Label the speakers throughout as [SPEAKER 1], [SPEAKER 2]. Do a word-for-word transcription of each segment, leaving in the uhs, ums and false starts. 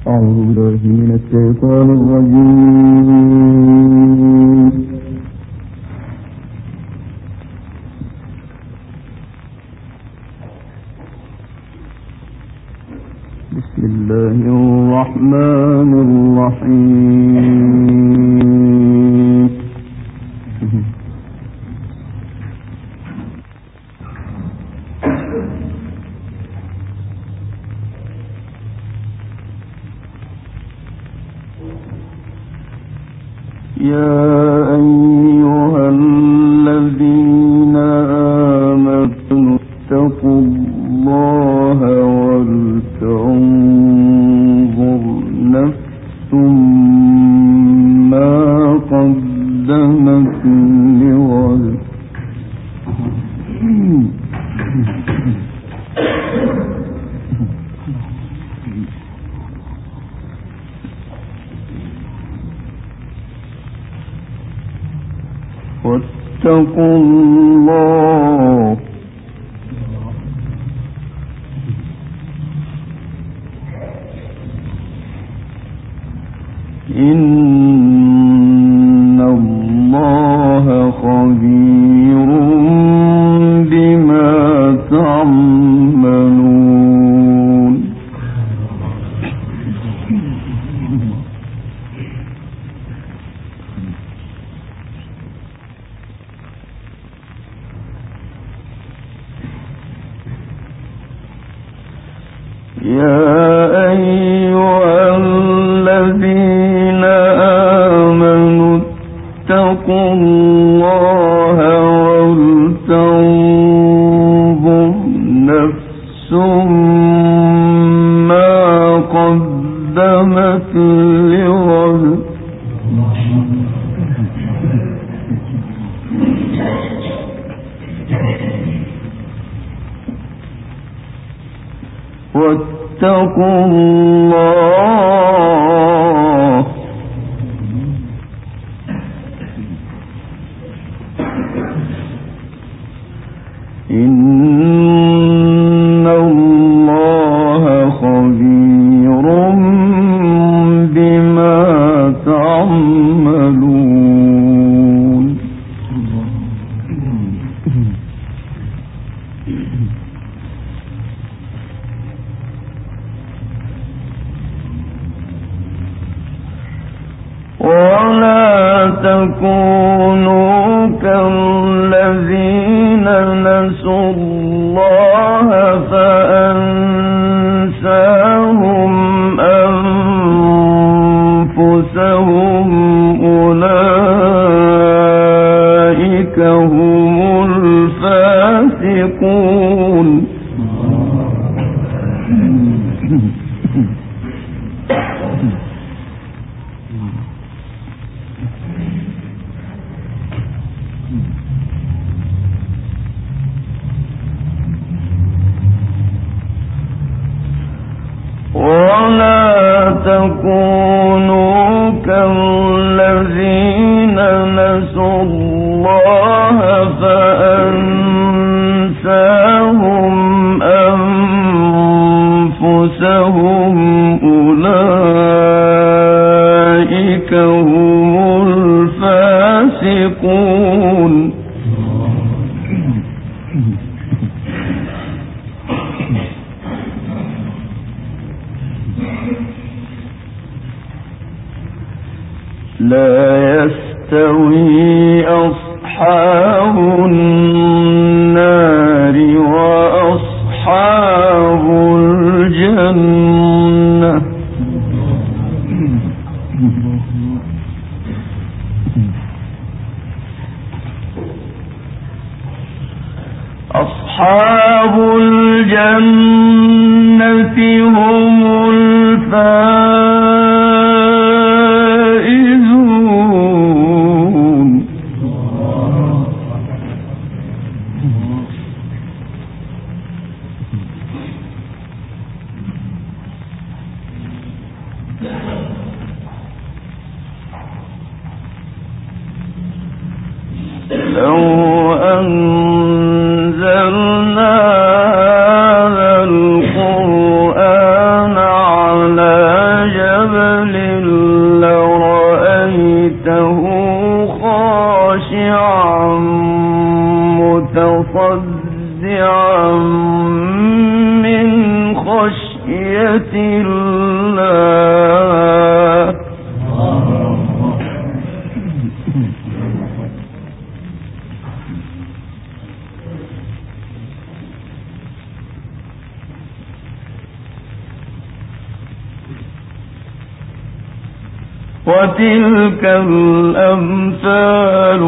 [SPEAKER 1] أعوذ بالله من الشيطان الرجيم. بسم الله الرحمن الرحيم. يا أيها الذين آمنوا اتقوا الله ولتنظر نفس ما قدمت لغد واتقوا الله إن الله خبير بما تعملون. يا أيها الذين آمنوا اتقوا الله ولتنظر نفس ما قدمت لغد واتقوا الله إن الله خبير بما تعملون. ولا تكونوا كالذين نسوا الله فأنساهم أنفسهم أولئك هم الفاسقون. ولا تكونوا كالذين نسوا الله فأنساهم أنفسهم أولئك هم الفاسقون. لا يستوي أصحاب النار وأصحاب الجنة أصحاب الجنة هم الفائزون. لو أنزلنا هذا القرآن على جبل خشية الله. وتلك الأمثال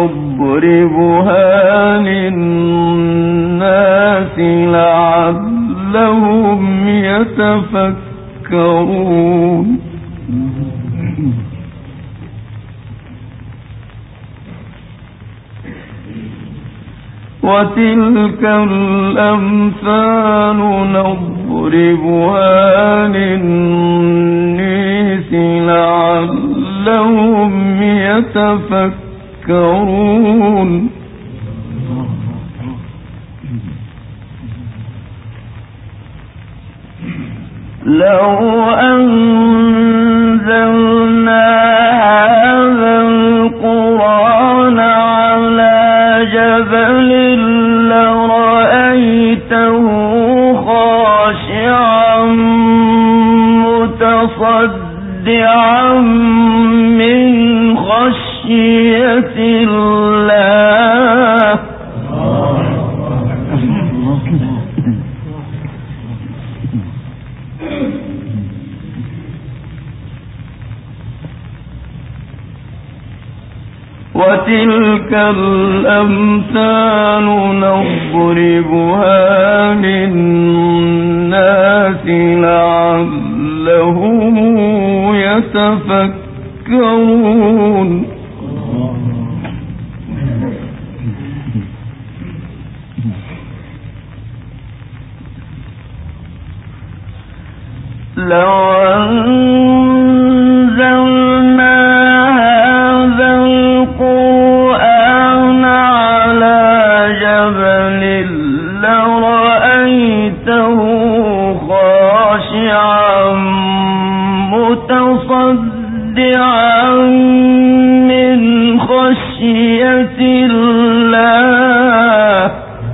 [SPEAKER 1] نضربها للناس لعلهم يتفكرون. وتلك الأمثال نضربها للناس لعلهم يتفكرون. لو أنزلنا هذا القرآن على جبل لرأيته خاشعا متصدعا من خشية الله. وتلك الأمثال نضربها للناس لعلهم يتفكرون. لو أنزلنا هذا القرآن على جبل لرأيته خاشعا متصدعا من خشية الله.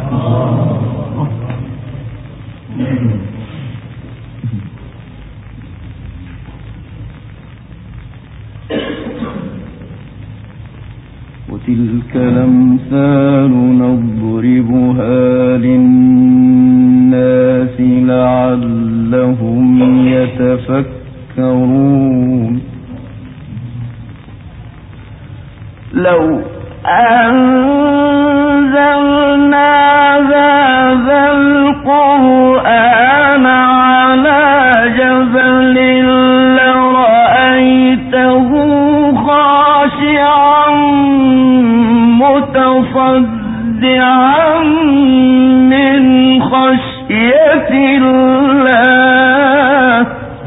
[SPEAKER 1] وتلك الأمثال نضربها للناس لعلهم يتفكرون. لو أنزلنا هذا القرآن على جبل لرأيته خاشعا متصدعا من خشية الله.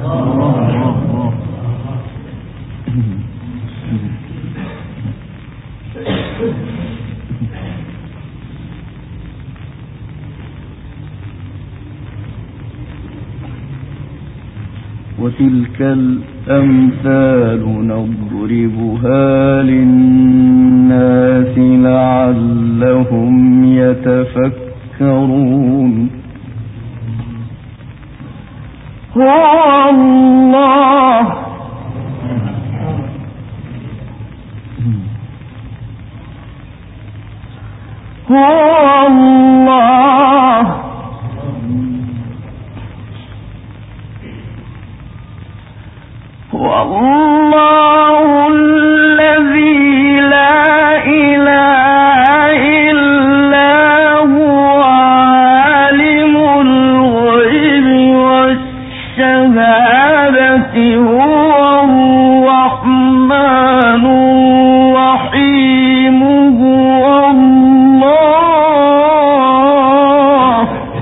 [SPEAKER 1] وتلك الأمثال نضربها للناس لعلهم يتفكرون. هو الله هو الله هو الله الذي لا إله إلا هو عالم الغيب والشهادة هو الرحمن الرحيم هو الله.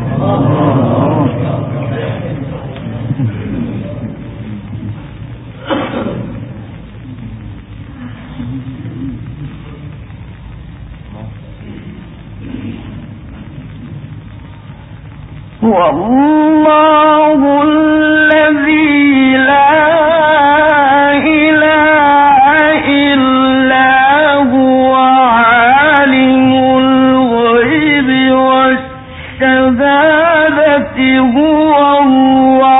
[SPEAKER 1] هو الله الذي لا إله إلا هو عالم الغيب والشهادة هو الرحمن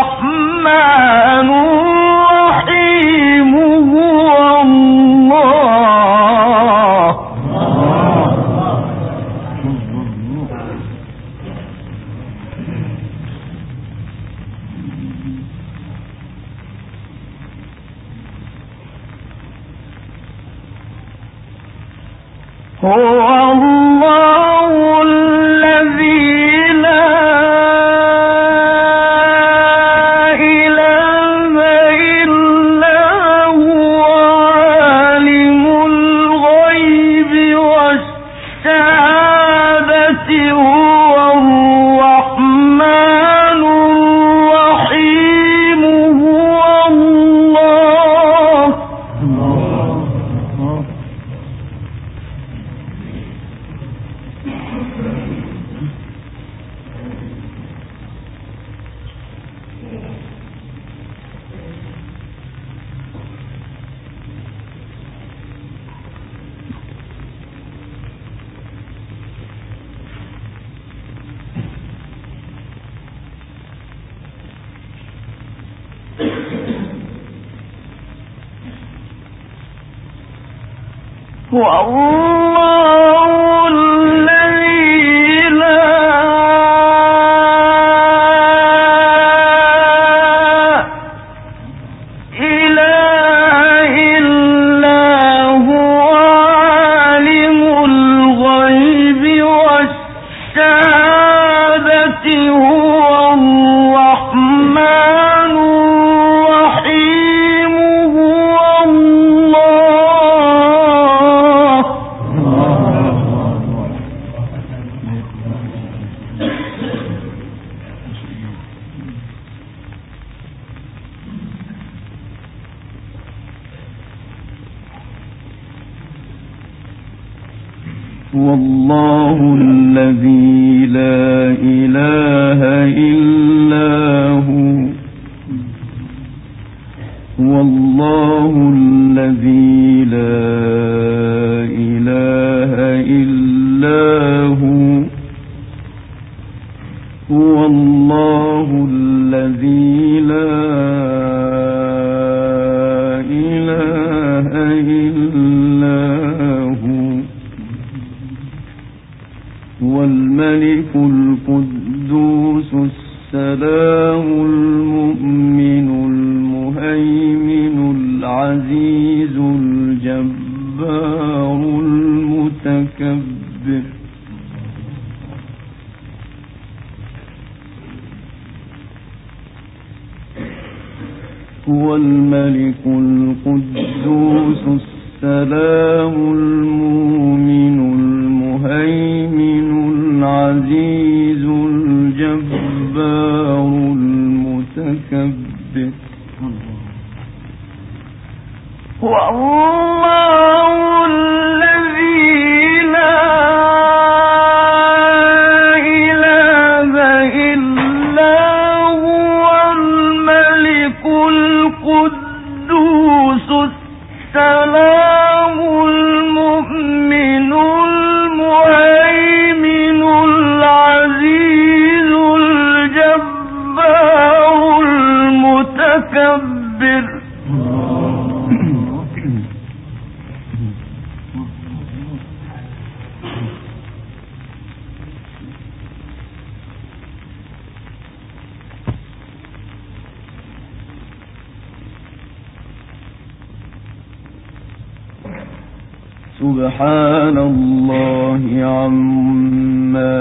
[SPEAKER 1] والله الذي لا إله إلا هو والله الذي لا إله إلا هو والله الذي لا إله إلا هو والملك القدوس السلام المؤمن المهيمن العزيز الجبار المتكبر هو الملك القدوس السلام المؤمن المهيمن العزيز الجبار المتكبر والله الذي لا إله إلا هو الملك القدوس السلام المؤمن المهيمن العزيز الجبار المتكبر سبحان الله عما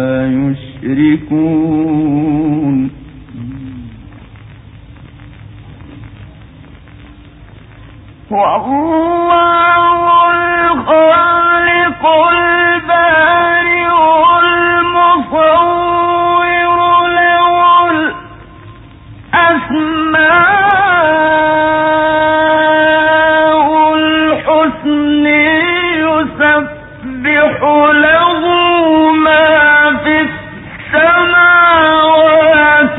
[SPEAKER 1] يشركون والله الخالق البارئ المصور له الأسماء الحسنى يسبح له ما في السماوات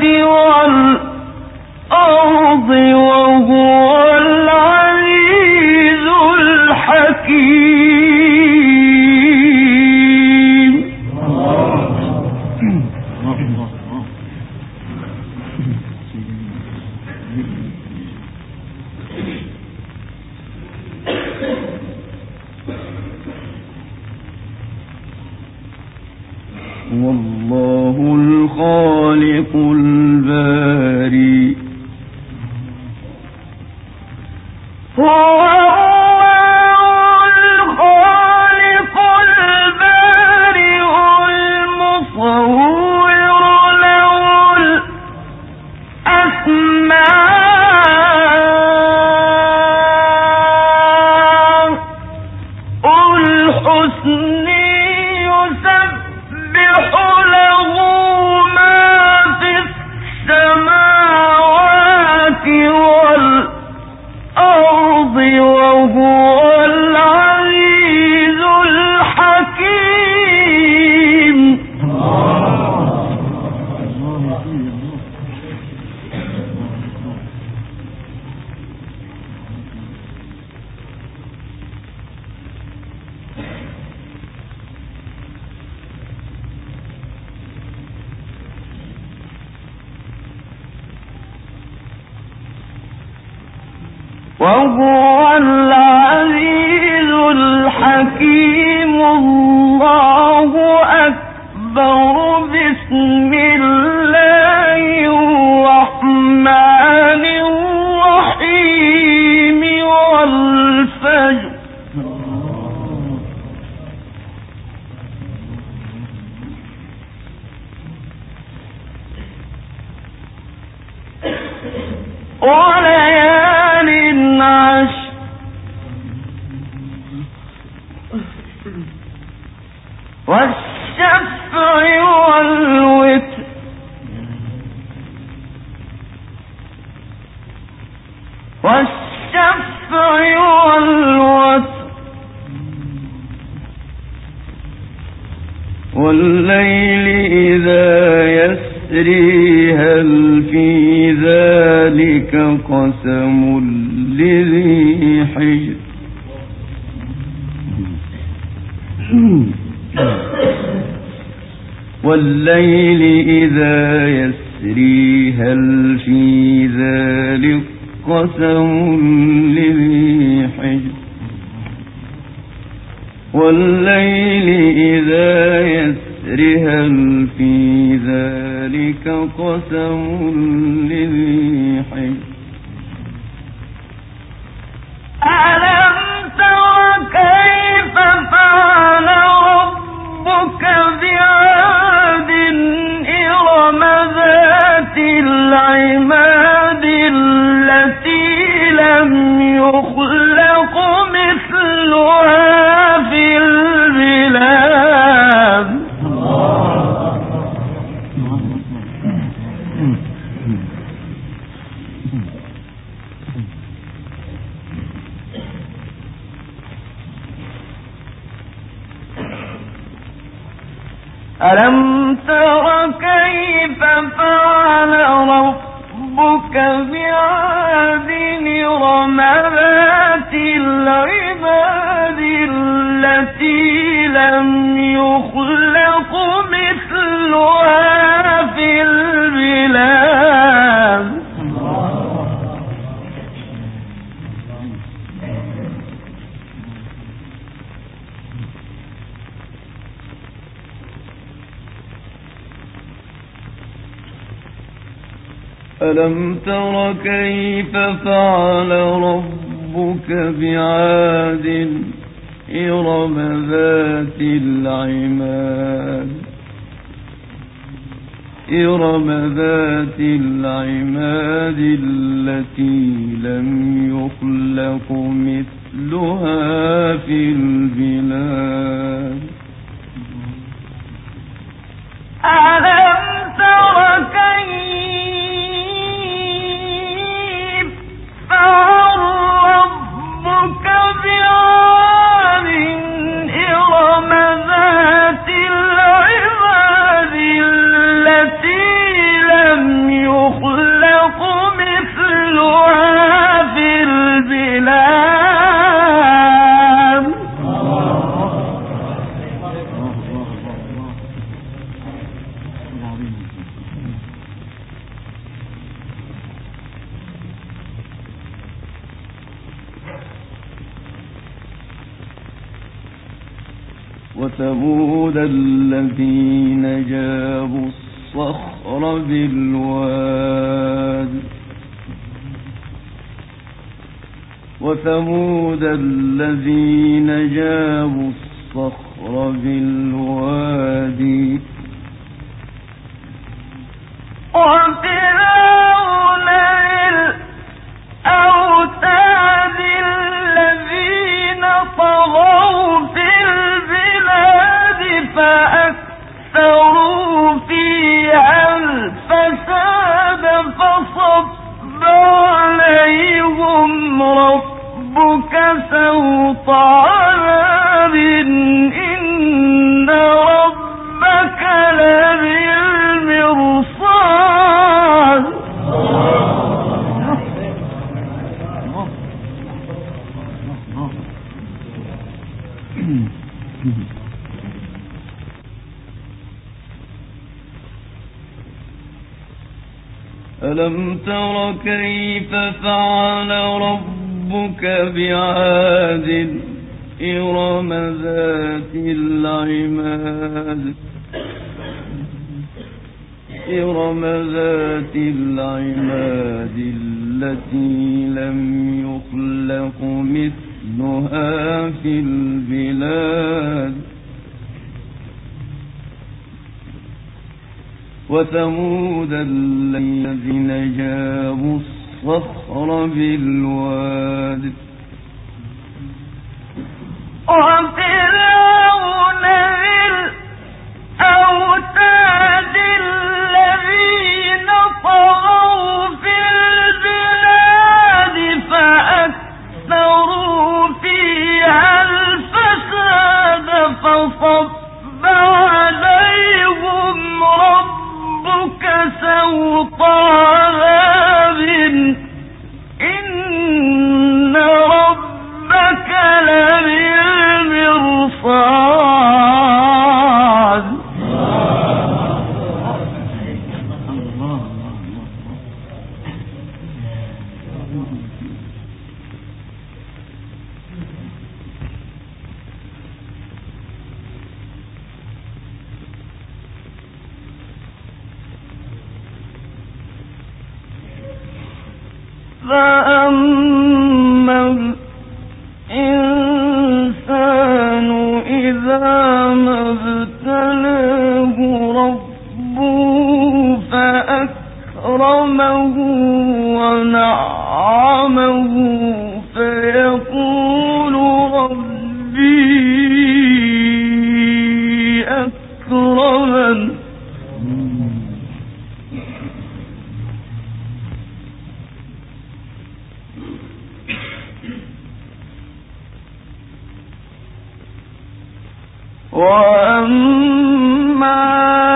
[SPEAKER 1] والأرض وهو العزيز الحكيم والله الخالق البارئ هو وهو العزيز الحكيم. الله أكبر. بسم الله الرحمن الرحيم. والفجر وليال عشر. والشفع والوتر. والشفع والوتر. والليل إذا يسري هل في ذلك قسم لذي حجر. والليل إذا يسري هل في ذلك قسم لذي حجر. والليل إذا يسري هل في ذلك قسم لذي حجر. ألم تر كيف فعل ربك بعاد إرم ذات العماد التي لم يخلق مثلها في البلاد. ألم تر كيف فعل ربك بعاد إرم ذات العماد التي لم يخلق مثلها في البلاد. ألم تر كيف فعل ربك بعاد إرم ذات العماد إرم ذات العماد التي لم يخلق مثلها في البلاد. ألم تر كيف فعل ربك بعاد إرم ذات العماد التي لم يخلق مثلها في البلاد. وثمود الذين جابوا الصخر بالواد وثمود الذين جابوا الصخر بالوادي وفرعون ذي عذاب إن ربك لبالمرصاد. ألم تر كيف فعل ربك بعاد إرم ذات العماد إرم ذات العماد التي لم يخلق مثلها في البلاد وثمود الذين جابوا الصخر بالواد وفرعون ذي الأوتاد الذين طغوا في البلاد فأكثروا فيها الفساد فصب عليهم ربك سوط عذاب إن ربك لبالمرصاد. فأما الإنسان إذا ما ابتلاه ربه فأكرمه ونعمه فيقول ربي أكرمن وأما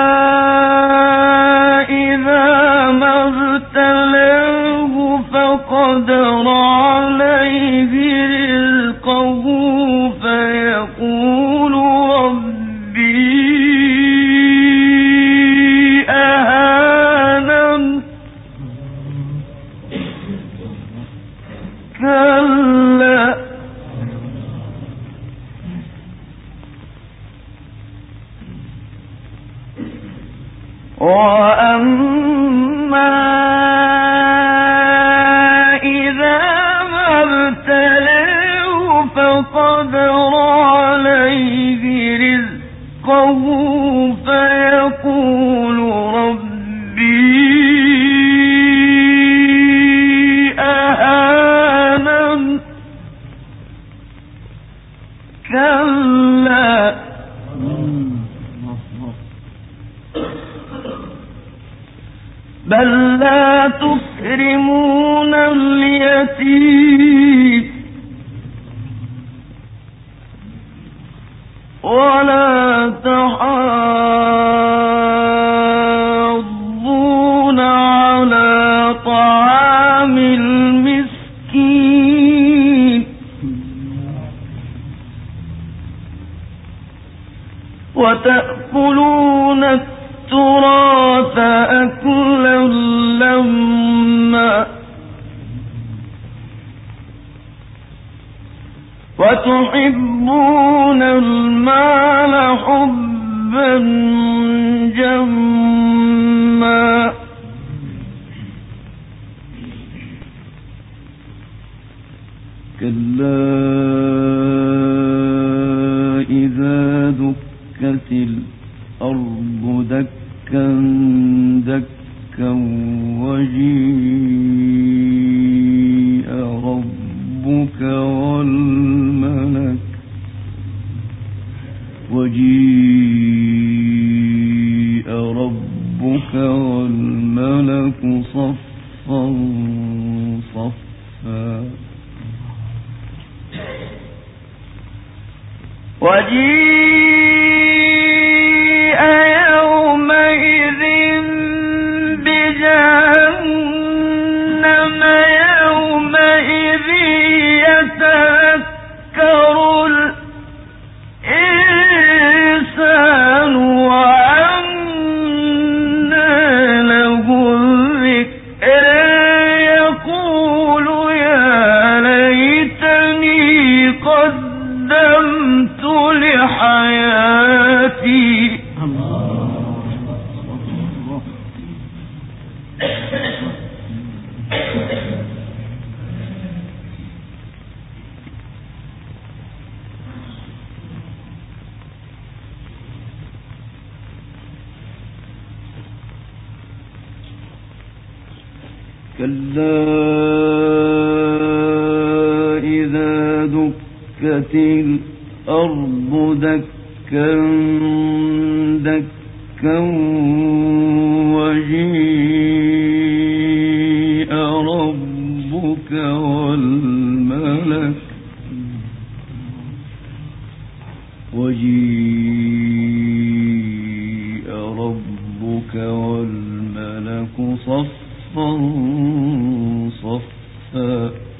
[SPEAKER 1] إذا ما ابتلاه فقدر عليه رزقه فيقول ربي أهانن كلا وأما إذا ما ابتلاه فقدر عليه رزقه فيقول ربي أهانن كلا بل لا تكرمون اليتيم ولا تحاضون على طعام المسكين وتأكلون التراث أكلا لما وتحبون المال حبا جما كلا إذا دكت الأرض دكا دكا وجيء ربك والملك وجيء ربك والملك صفا صفا
[SPEAKER 2] وجيء يومئذ بجهنم يومئذ يتذكر الإنسان وأنى له الذكر يقول يا ليتني قدمت لحياتي.
[SPEAKER 1] كلا إذا دكت الأرض دكا دكا وجيء ربك والملك وجيء ربك والملك صفا صفا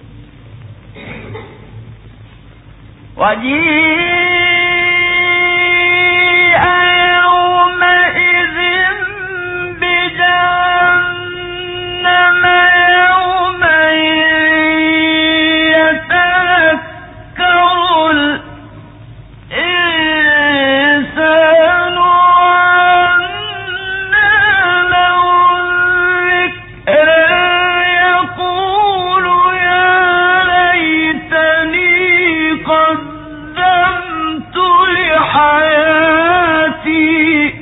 [SPEAKER 2] وجيء يومئذ بجهنم يومئذ يتذكر الإنسان وأنى له الذكر يقول يا ليتني قدمت لحياتي.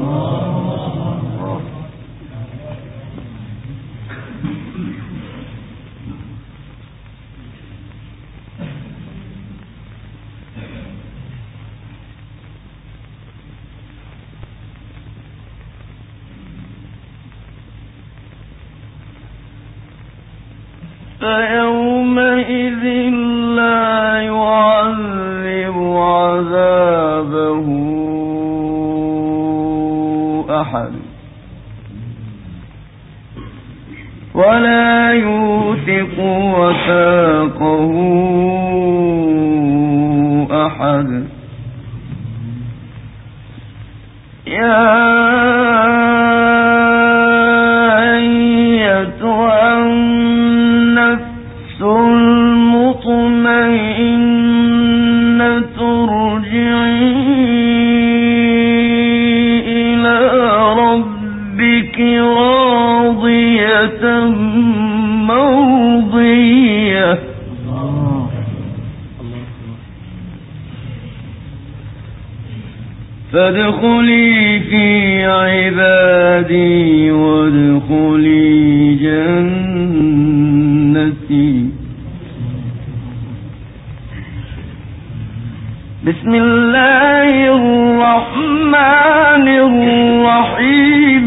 [SPEAKER 2] فيومئذ لا يعذب عذابه أحد ولا يوثق وثاقه أحد. يا أيتها النفس المطمئنة ارجعي إلى ربك راضية مرضية فادخلي في عبادي وادخلي جنتي. بسم الله الرحمن الرحيم.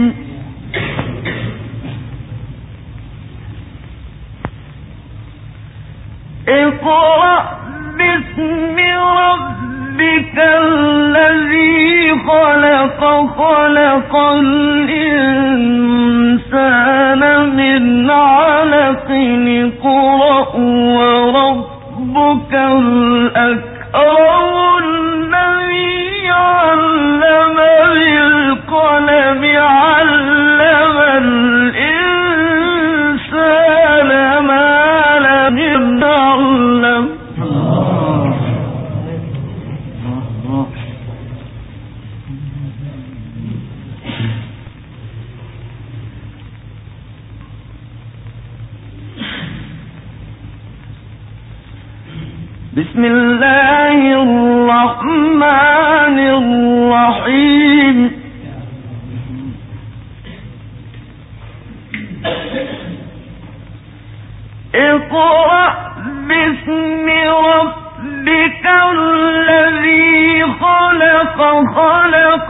[SPEAKER 2] اقرأ باسم ربك الذي خلق خلق الإنسان من علق اقرأ وربك الأكرم الذي علم بالقلم علم الإنسان ما لم يعلم. بسم الله الرحمن الرحيم. اقرأ باسم ربك الذي خلق خلق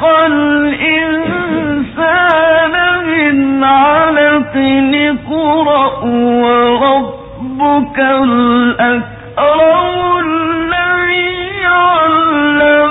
[SPEAKER 2] الإنسان من علق اقرأ وربك الأكرم الذي علم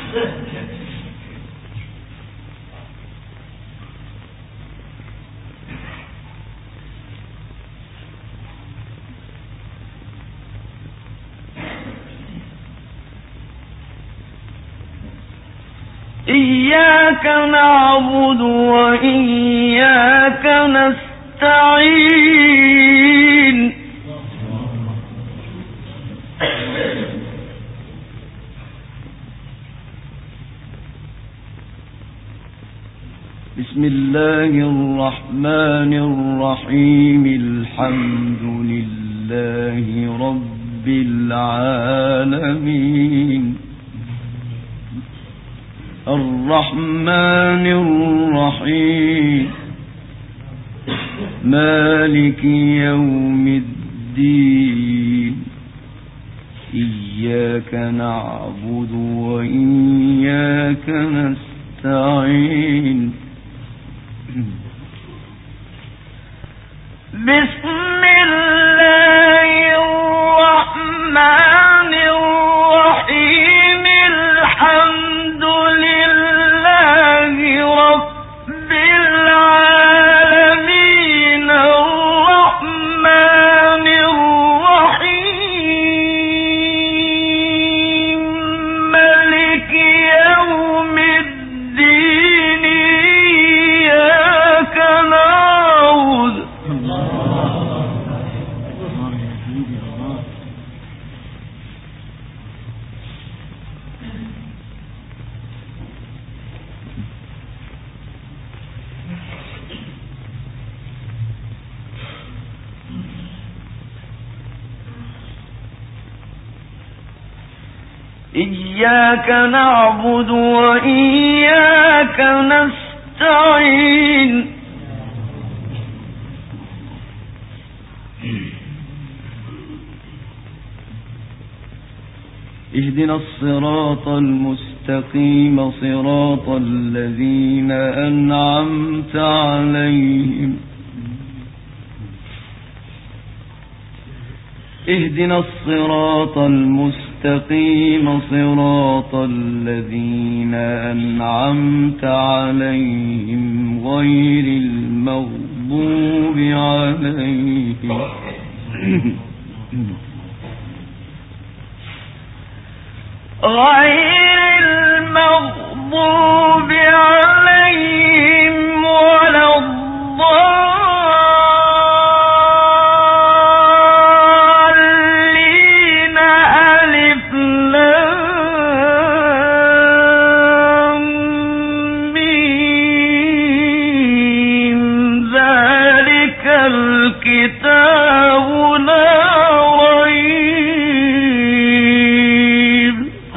[SPEAKER 2] إياك نعبد وإياك نستعين
[SPEAKER 1] بسم الله الرحمن الرحيم الحمد لله رب العالمين الرحمن الرحيم مالك يوم الدين إياك نعبد وإياك نستعين
[SPEAKER 2] بسم الله الرحمن الرحيم الحمد لله رب العالمين الرحمن الرحيم مالك يوم الدين إياك نعبد إياك نعبد وإياك نستعين
[SPEAKER 1] اهدنا الصراط المستقيم صراط الذين أنعمت عليهم اهدنا الصراط المستقيم صراط الذين أنعمت عليهم غير المغضوب عليهم
[SPEAKER 2] غير المغضوب عليهم ولا الضالين ألف لام ميم ذلك الكتاب لا ريب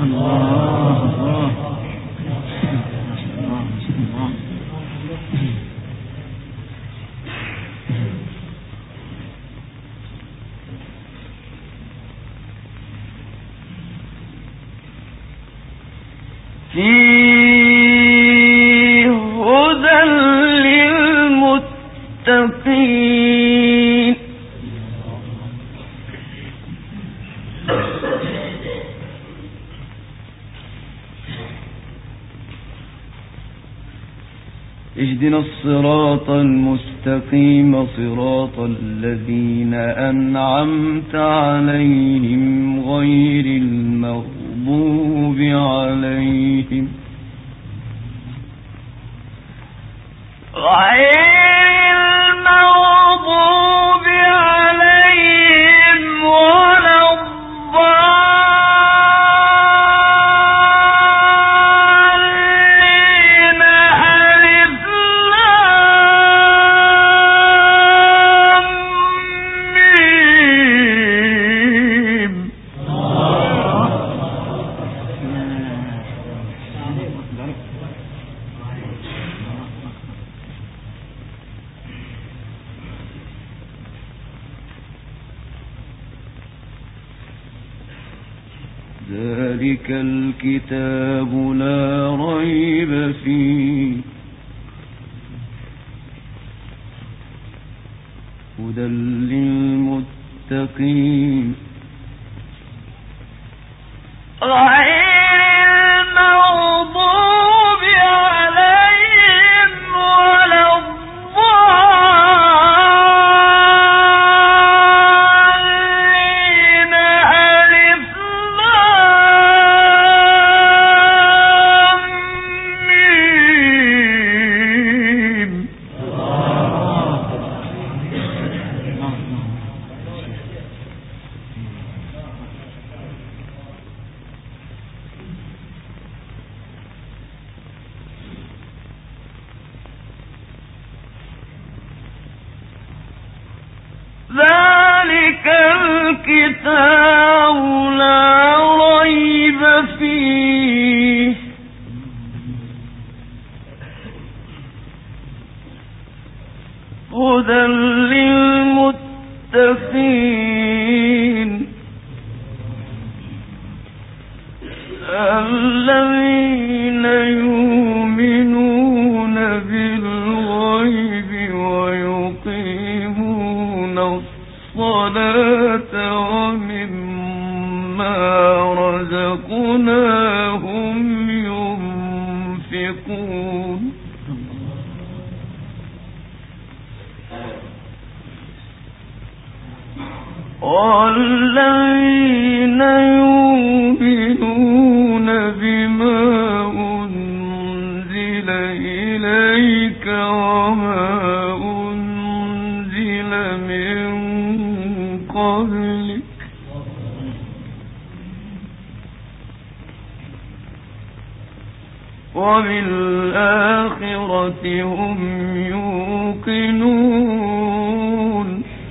[SPEAKER 2] فيه هدى للمتقين
[SPEAKER 1] اهدنا الصراط المستقيم صراط الذين أنعمت عليهم غير المغضوب عليهم
[SPEAKER 2] غير المغضوب عليهم ولا الضالين ألف لام ميم
[SPEAKER 1] ذلك الكتاب لا ريب فيه هدى للمتقين
[SPEAKER 2] غير المغضوب الكتاب لا ريب فيه هدى للمتقين الذين يؤمنون بالغيب ويقيمون الصلاة ومما رزقناهم ينفقون والذين يؤمنون بما أنزل إليك وما أنزل من قبلك وبالآخرة هم يوقنون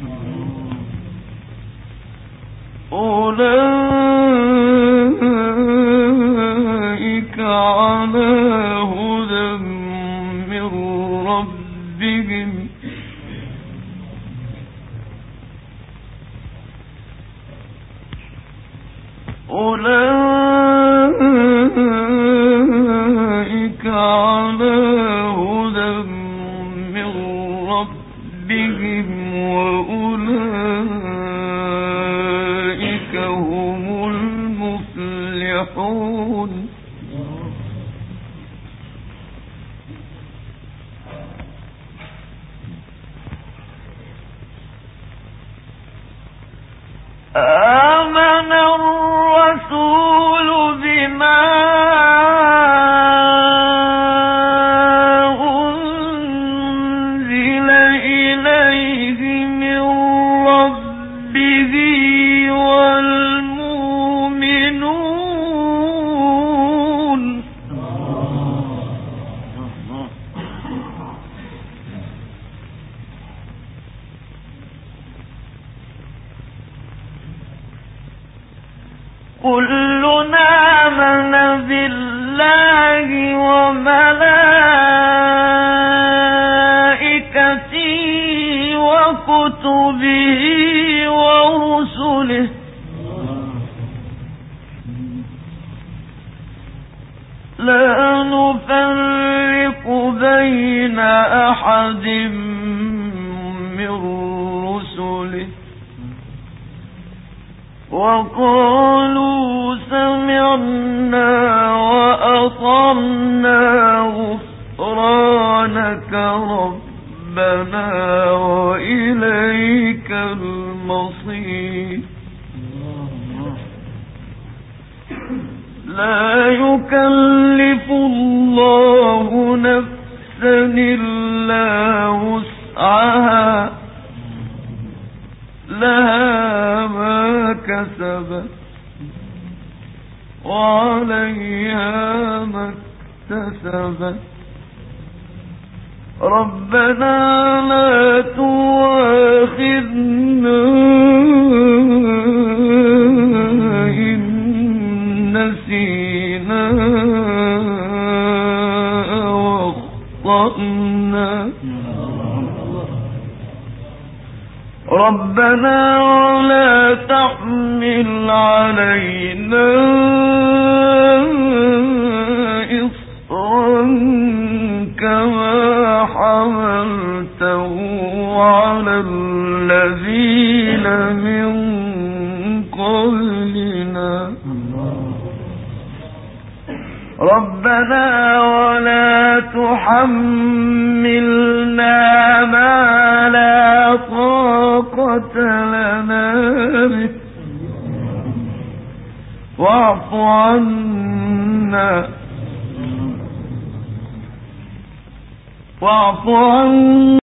[SPEAKER 2] أولئك على هدى من ربهم أولئك على هدى من ربهم وأولئك هم المفلحون آمن الرسول بما أنزل إليه من ربه والمؤمنون كلنا آمن بالله وملائكته وكتبه ورسله لا نفرق بين أحد من رسله وقالوا سمعنا وأطعنا غفرانك ربنا وإليك المصير لا يكلف الله نفسا إلا وسعها لها ما كسبت وعليها ما اكتسبت ربنا لا تؤاخذنا إن نسينا وأخطأنا ربنا ولا تحمل علينا إصرا كما حملته على الذين من قبلنا ربنا ولا تحملنا ما لا طاقة لنا به واعف عنا واعف عنا